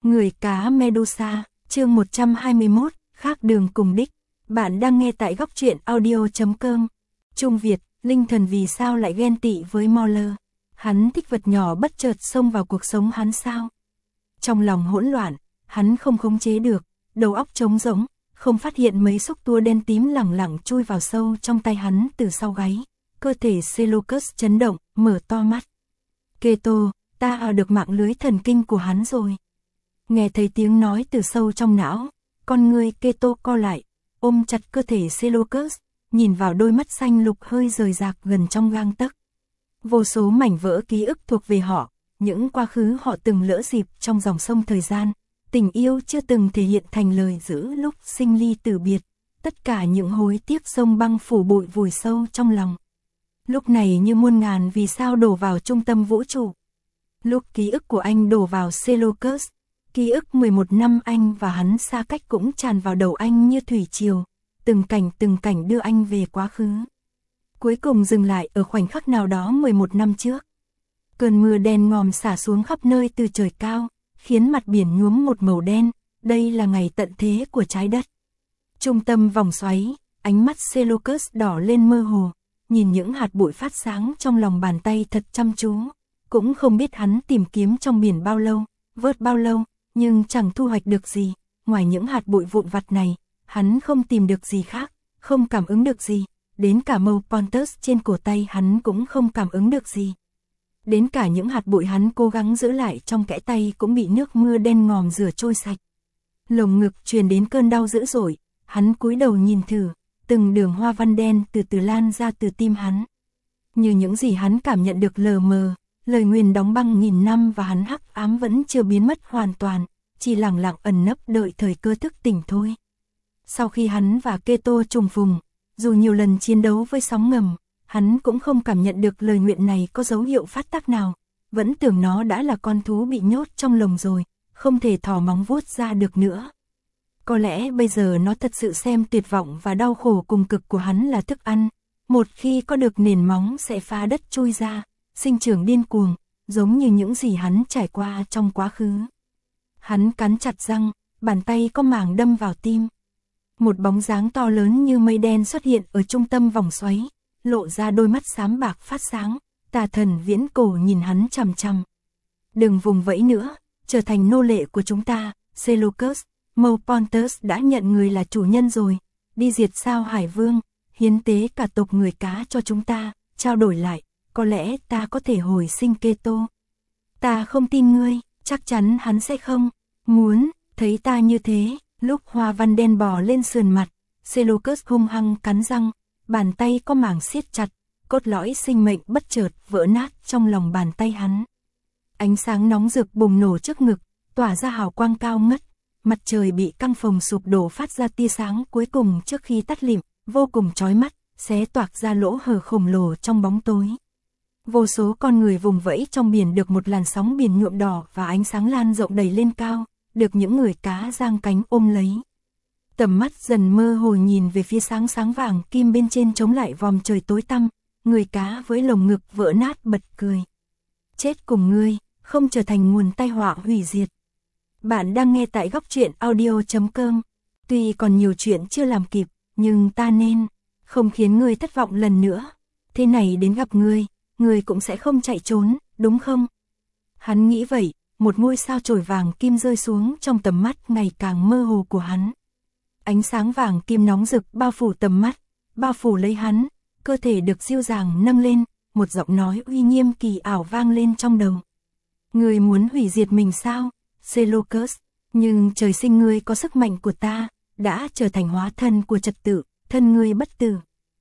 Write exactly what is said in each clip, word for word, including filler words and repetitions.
Người cá Medusa, chương một trăm hai mươi mốt, khác đường cùng đích. Bạn đang nghe tại góc truyện audio chấm com. Trung Việt, Linh Thần vì sao lại ghen tị với Mauler? Hắn thích vật nhỏ bất chợt xông vào cuộc sống hắn sao? Trong lòng hỗn loạn, hắn không khống chế được, đầu óc trống rỗng, không phát hiện mấy xúc tua đen tím lẳng lặng chui vào sâu trong tay hắn từ sau gáy. Cơ thể Seleucus chấn động, mở to mắt. Keto, ta ở được mạng lưới thần kinh của hắn rồi. Nghe thấy tiếng nói từ sâu trong não, con người Keto co lại, ôm chặt cơ thể Seleucus, nhìn vào đôi mắt xanh lục hơi rời rạc gần trong gang tấc. Vô số mảnh vỡ ký ức thuộc về họ, những quá khứ họ từng lỡ dịp trong dòng sông thời gian, tình yêu chưa từng thể hiện thành lời giữ lúc sinh ly tử biệt, tất cả những hối tiếc sông băng phủ bụi vùi sâu trong lòng. Lúc này như muôn ngàn vì sao đổ vào trung tâm vũ trụ. Lúc ký ức của anh đổ vào Seleucus, ký ức mười một năm anh và hắn xa cách cũng tràn vào đầu anh như thủy triều, từng cảnh từng cảnh đưa anh về quá khứ. Cuối cùng dừng lại ở khoảnh khắc nào đó mười một năm trước. Cơn mưa đen ngòm xả xuống khắp nơi từ trời cao, khiến mặt biển nhuốm một màu đen, đây là ngày tận thế của trái đất. Trung tâm vòng xoáy, ánh mắt Seleucus đỏ lên mơ hồ, nhìn những hạt bụi phát sáng trong lòng bàn tay thật chăm chú, cũng không biết hắn tìm kiếm trong biển bao lâu, vớt bao lâu, nhưng chẳng thu hoạch được gì, ngoài những hạt bụi vụn vặt này, hắn không tìm được gì khác, không cảm ứng được gì, đến cả mâu Pontus trên cổ tay hắn cũng không cảm ứng được gì. Đến cả những hạt bụi hắn cố gắng giữ lại trong kẽ tay cũng bị nước mưa đen ngòm rửa trôi sạch. Lồng ngực truyền đến cơn đau dữ dội, hắn cúi đầu nhìn thử, từng đường hoa văn đen từ từ lan ra từ tim hắn. Như những gì hắn cảm nhận được lờ mờ, lời nguyền đóng băng nghìn năm và hắn hắc ám vẫn chưa biến mất hoàn toàn, chỉ lặng lặng ẩn nấp đợi thời cơ thức tỉnh thôi. Sau khi hắn và Keto trùng phùng, dù nhiều lần chiến đấu với sóng ngầm, hắn cũng không cảm nhận được lời nguyện này có dấu hiệu phát tác nào, vẫn tưởng nó đã là con thú bị nhốt trong lồng rồi, không thể thò móng vuốt ra được nữa. Có lẽ bây giờ nó thật sự xem tuyệt vọng và đau khổ cùng cực của hắn là thức ăn, một khi có được nền móng sẽ phá đất chui ra, sinh trưởng điên cuồng, giống như những gì hắn trải qua trong quá khứ. Hắn cắn chặt răng, bàn tay có màng đâm vào tim. Một bóng dáng to lớn như mây đen xuất hiện ở trung tâm vòng xoáy, lộ ra đôi mắt xám bạc phát sáng, tà thần viễn cổ nhìn hắn chằm chằm. Đừng vùng vẫy nữa, trở thành nô lệ của chúng ta, Seleucus, Mâu Pontus đã nhận người là chủ nhân rồi, đi diệt sao Hải Vương, hiến tế cả tộc người cá cho chúng ta, trao đổi lại, có lẽ ta có thể hồi sinh Keto. Ta không tin ngươi, chắc chắn hắn sẽ không, muốn, thấy ta như thế. Lúc hoa văn đen bò lên sườn mặt, Seleucus hung hăng cắn răng, bàn tay có màng siết chặt, cốt lõi sinh mệnh bất chợt vỡ nát trong lòng bàn tay hắn. Ánh sáng nóng rực bùng nổ trước ngực, tỏa ra hào quang cao ngất, mặt trời bị căng phồng sụp đổ phát ra tia sáng cuối cùng trước khi tắt lịm, vô cùng chói mắt, xé toạc ra lỗ hở khổng lồ trong bóng tối. Vô số con người vùng vẫy trong biển được một làn sóng biển nhuộm đỏ và ánh sáng lan rộng đầy lên cao, được những người cá giang cánh ôm lấy. Tầm mắt dần mơ hồ nhìn về phía sáng sáng vàng kim bên trên chống lại vòm trời tối tăm, người cá với lồng ngực vỡ nát bật cười. Chết cùng ngươi, không trở thành nguồn tai họa hủy diệt. Bạn đang nghe tại góc truyện audio chấm com. Tuy còn nhiều chuyện chưa làm kịp, nhưng ta nên không khiến ngươi thất vọng lần nữa. Thế này đến gặp ngươi, ngươi cũng sẽ không chạy trốn, đúng không? Hắn nghĩ vậy. Một ngôi sao chổi vàng kim rơi xuống trong tầm mắt ngày càng mơ hồ của hắn. Ánh sáng vàng kim nóng rực bao phủ tầm mắt, bao phủ lấy hắn, cơ thể được dịu dàng nâng lên, một giọng nói uy nghiêm kỳ ảo vang lên trong đầu. Ngươi muốn hủy diệt mình sao, Seleucus, nhưng trời sinh ngươi có sức mạnh của ta, đã trở thành hóa thân của trật tự, thân ngươi bất tử.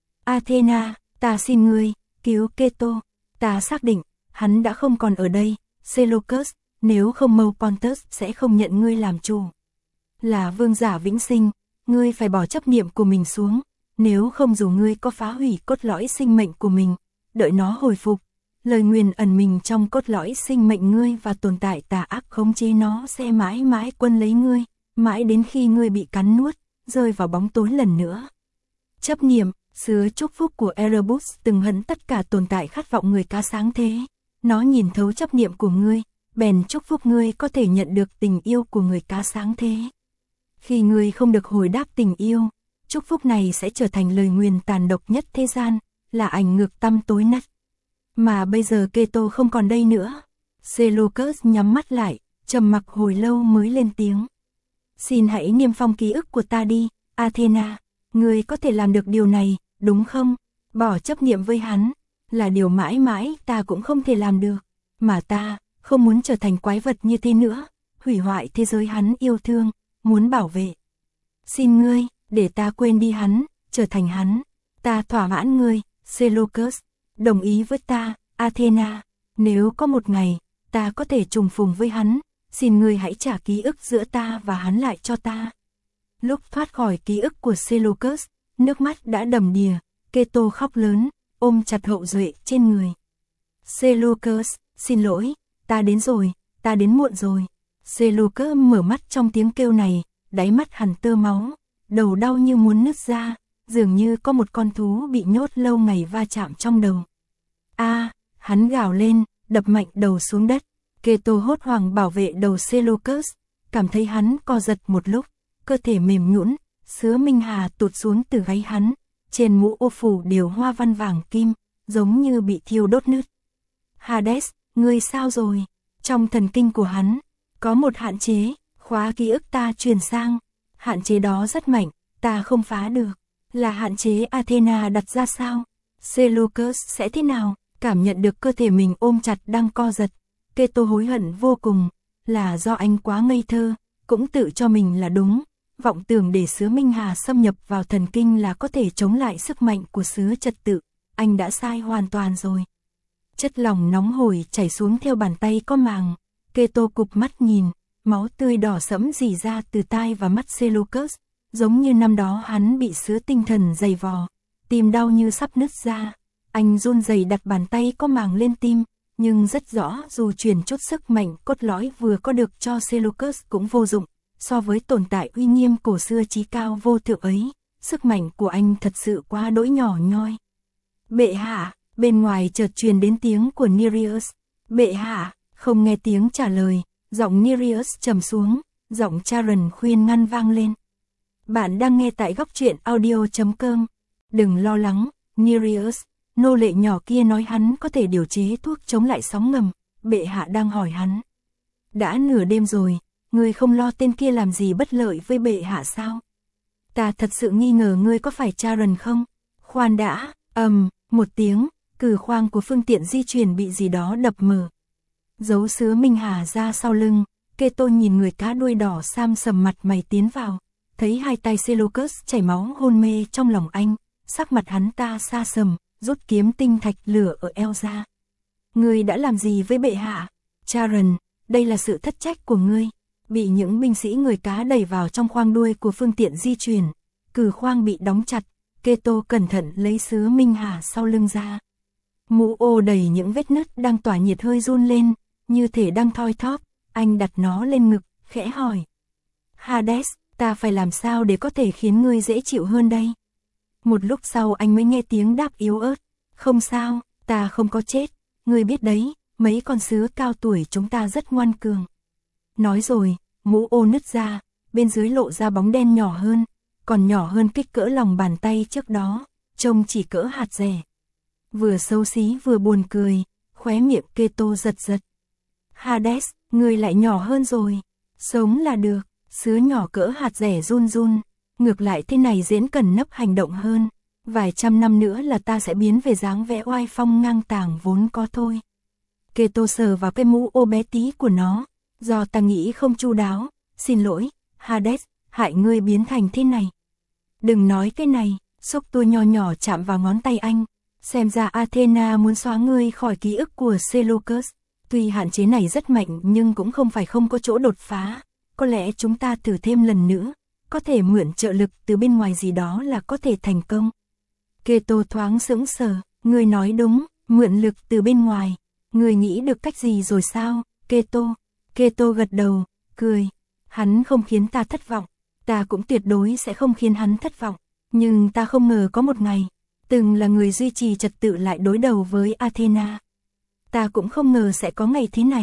Athena, ta xin ngươi, cứu Keto, ta xác định, hắn đã không còn ở đây, Seleucus. Nếu không Mâu Pontus sẽ không nhận ngươi làm chủ. Là vương giả vĩnh sinh, ngươi phải bỏ chấp niệm của mình xuống, nếu không dù ngươi có phá hủy cốt lõi sinh mệnh của mình, đợi nó hồi phục, lời nguyền ẩn mình trong cốt lõi sinh mệnh ngươi và tồn tại tà ác khống chế nó sẽ mãi mãi quân lấy ngươi, mãi đến khi ngươi bị cắn nuốt, rơi vào bóng tối lần nữa. Chấp niệm, sứa chúc phúc của Erebus từng hận tất cả tồn tại khát vọng người cá sáng thế, nó nhìn thấu chấp niệm của ngươi. bèn chúc phúc ngươi có thể nhận được tình yêu của người cá sáng thế. Khi ngươi không được hồi đáp tình yêu, chúc phúc này sẽ trở thành lời nguyền tàn độc nhất thế gian, là ảnh ngược tăm tối nhất. Mà bây giờ Keto không còn đây nữa. Seleucus nhắm mắt lại, trầm mặc hồi lâu mới lên tiếng. Xin hãy niêm phong ký ức của ta đi, Athena. Ngươi có thể làm được điều này, đúng không? Bỏ chấp niệm với hắn, là điều mãi mãi ta cũng không thể làm được. Mà ta, không muốn trở thành quái vật như thế nữa, hủy hoại thế giới hắn yêu thương, muốn bảo vệ. Xin ngươi, để ta quên đi hắn, trở thành hắn. Ta thỏa mãn ngươi, Seleucus. Đồng ý với ta, Athena. Nếu có một ngày, ta có thể trùng phùng với hắn, xin ngươi hãy trả ký ức giữa ta và hắn lại cho ta. Lúc thoát khỏi ký ức của Seleucus, nước mắt đã đầm đìa, Keto khóc lớn, ôm chặt hậu duệ trên người. Seleucus, xin lỗi, ta đến rồi, ta đến muộn rồi. Seleucus mở mắt trong tiếng kêu này, đáy mắt hằn tơ máu, đầu đau như muốn nứt ra, dường như có một con thú bị nhốt lâu ngày va chạm trong đầu. A, à, hắn gào lên, đập mạnh đầu xuống đất. Keto hốt hoảng bảo vệ đầu Seleucus, cảm thấy hắn co giật một lúc, cơ thể mềm nhũn, sứa minh hà tụt xuống từ gáy hắn, trên mũ ô phủ đều hoa văn vàng kim, giống như bị thiêu đốt nứt. Hades, ngươi sao rồi? Trong thần kinh của hắn, có một hạn chế, khóa ký ức ta truyền sang. Hạn chế đó rất mạnh, ta không phá được. Là hạn chế Athena đặt ra sao? Seleucus sẽ thế nào? Cảm nhận được cơ thể mình ôm chặt đang co giật. Keto hối hận vô cùng, là do anh quá ngây thơ, cũng tự cho mình là đúng. Vọng tưởng để sứa minh hà xâm nhập vào thần kinh là có thể chống lại sức mạnh của sứa trật tự. Anh đã sai hoàn toàn rồi. Chất lỏng nóng hổi chảy xuống theo bàn tay có màng. Keto cụp mắt nhìn, máu tươi đỏ sẫm rỉ ra từ tai và mắt Seleucus, giống như năm đó hắn bị sứa tinh thần dày vò, tim đau như sắp nứt ra. Anh run rẩy đặt bàn tay có màng lên tim, nhưng rất rõ dù truyền chút sức mạnh cốt lõi vừa có được cho Seleucus cũng vô dụng, so với tồn tại uy nghiêm cổ xưa chí cao vô thượng ấy, sức mạnh của anh thật sự quá đỗi nhỏ nhoi. Bệ hạ, bên ngoài chợt truyền đến tiếng của Nereus. Bệ hạ, không nghe tiếng trả lời, giọng Nereus trầm xuống, giọng Charon khuyên ngăn vang lên. Bạn đang nghe tại góc truyện audio chấm com. Đừng lo lắng, Nereus. Nô lệ nhỏ kia nói hắn có thể điều chế thuốc chống lại sóng ngầm, bệ hạ đang hỏi hắn. Đã nửa đêm rồi, ngươi không lo tên kia làm gì bất lợi với bệ hạ sao? Ta thật sự nghi ngờ ngươi có phải Charon không? Khoan đã, ầm, um, một tiếng, cử khoang của phương tiện di chuyển bị gì đó đập mở. Giấu sứa minh hà ra sau lưng, Keto nhìn người cá đuôi đỏ sam sầm mặt mày tiến vào, thấy hai tay Seleucus chảy máu hôn mê trong lòng anh, sắc mặt hắn ta xa sầm. Rút kiếm tinh thạch lửa ở eo ra. Ngươi đã làm gì với bệ hạ? Charon, đây là sự thất trách của ngươi. Bị những binh sĩ người cá đẩy vào trong khoang đuôi của phương tiện di chuyển. Cử khoang bị đóng chặt. Keto cẩn thận lấy sứa minh hà sau lưng ra. Mũ ô đầy những vết nứt đang tỏa nhiệt hơi run lên, như thể đang thoi thóp. Anh đặt nó lên ngực, khẽ hỏi. Hades, ta phải làm sao để có thể khiến ngươi dễ chịu hơn đây? Một lúc sau anh mới nghe tiếng đáp yếu ớt. Không sao, ta không có chết. Ngươi biết đấy, mấy con sứa cao tuổi chúng ta rất ngoan cường. Nói rồi, mũ ô nứt ra, bên dưới lộ ra bóng đen nhỏ hơn, còn nhỏ hơn kích cỡ lòng bàn tay trước đó, trông chỉ cỡ hạt dẻ. Vừa xấu xí vừa buồn cười, khóe miệng Keto giật giật. Hades, ngươi lại nhỏ hơn rồi. Sống là được, sứa nhỏ cỡ hạt dẻ run run. Ngược lại thế này diễn cần nấp hành động hơn. Vài trăm năm nữa là ta sẽ biến về dáng vẻ oai phong ngang tàng vốn có thôi. Keto sờ vào cái mũ ô bé tí của nó. Do ta nghĩ không chu đáo. Xin lỗi, Hades, hại ngươi biến thành thế này. Đừng nói cái này, xúc tua nho nhỏ chạm vào ngón tay anh. Xem ra Athena muốn xóa ngươi khỏi ký ức của Seleucus. Tuy hạn chế này rất mạnh nhưng cũng không phải không có chỗ đột phá. Có lẽ chúng ta thử thêm lần nữa. Có thể mượn trợ lực từ bên ngoài gì đó là có thể thành công. Keto thoáng sững sờ, ngươi nói đúng, mượn lực từ bên ngoài. Ngươi nghĩ được cách gì rồi sao, Keto? Keto gật đầu, cười. Hắn không khiến ta thất vọng, ta cũng tuyệt đối sẽ không khiến hắn thất vọng. Nhưng ta không ngờ có một ngày, từng là người duy trì trật tự lại đối đầu với Athena. Ta cũng không ngờ sẽ có ngày thế này.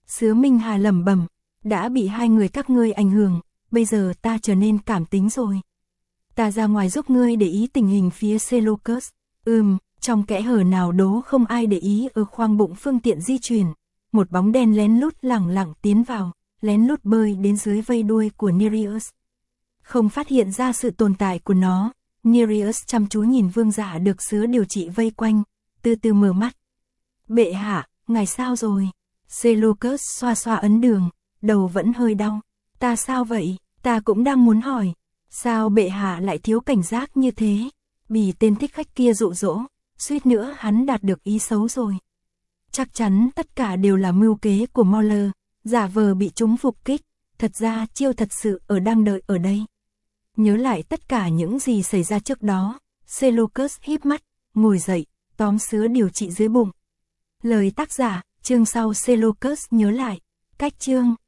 Sứa Minh Hà lẩm bẩm, đã bị hai người các ngươi ảnh hưởng, bây giờ ta trở nên cảm tính rồi. Ta ra ngoài giúp ngươi để ý tình hình phía Seleucus. Ừm, trong kẽ hở nào đố không ai để ý ở khoang bụng phương tiện di chuyển. Một bóng đen lén lút lẳng lặng tiến vào, lén lút bơi đến dưới vây đuôi của Nereus. Không phát hiện ra sự tồn tại của nó, Nereus chăm chú nhìn vương giả được sứa điều trị vây quanh, từ từ mở mắt. Bệ hạ, ngài sao rồi? Seleucus xoa xoa ấn đường, đầu vẫn hơi đau. Ta sao vậy? Ta cũng đang muốn hỏi. Sao bệ hạ lại thiếu cảnh giác như thế? Bị tên thích khách kia dụ dỗ, suýt nữa hắn đạt được ý xấu rồi. Chắc chắn tất cả đều là mưu kế của Mauler, giả vờ bị chúng phục kích, thật ra chiêu thật sự ở đang đợi ở đây. Nhớ lại tất cả những gì xảy ra trước đó, Seleucus híp mắt, ngồi dậy, tóm sứa điều trị dưới bụng. Lời tác giả, chương sau Seleucus nhớ lại, cách chương.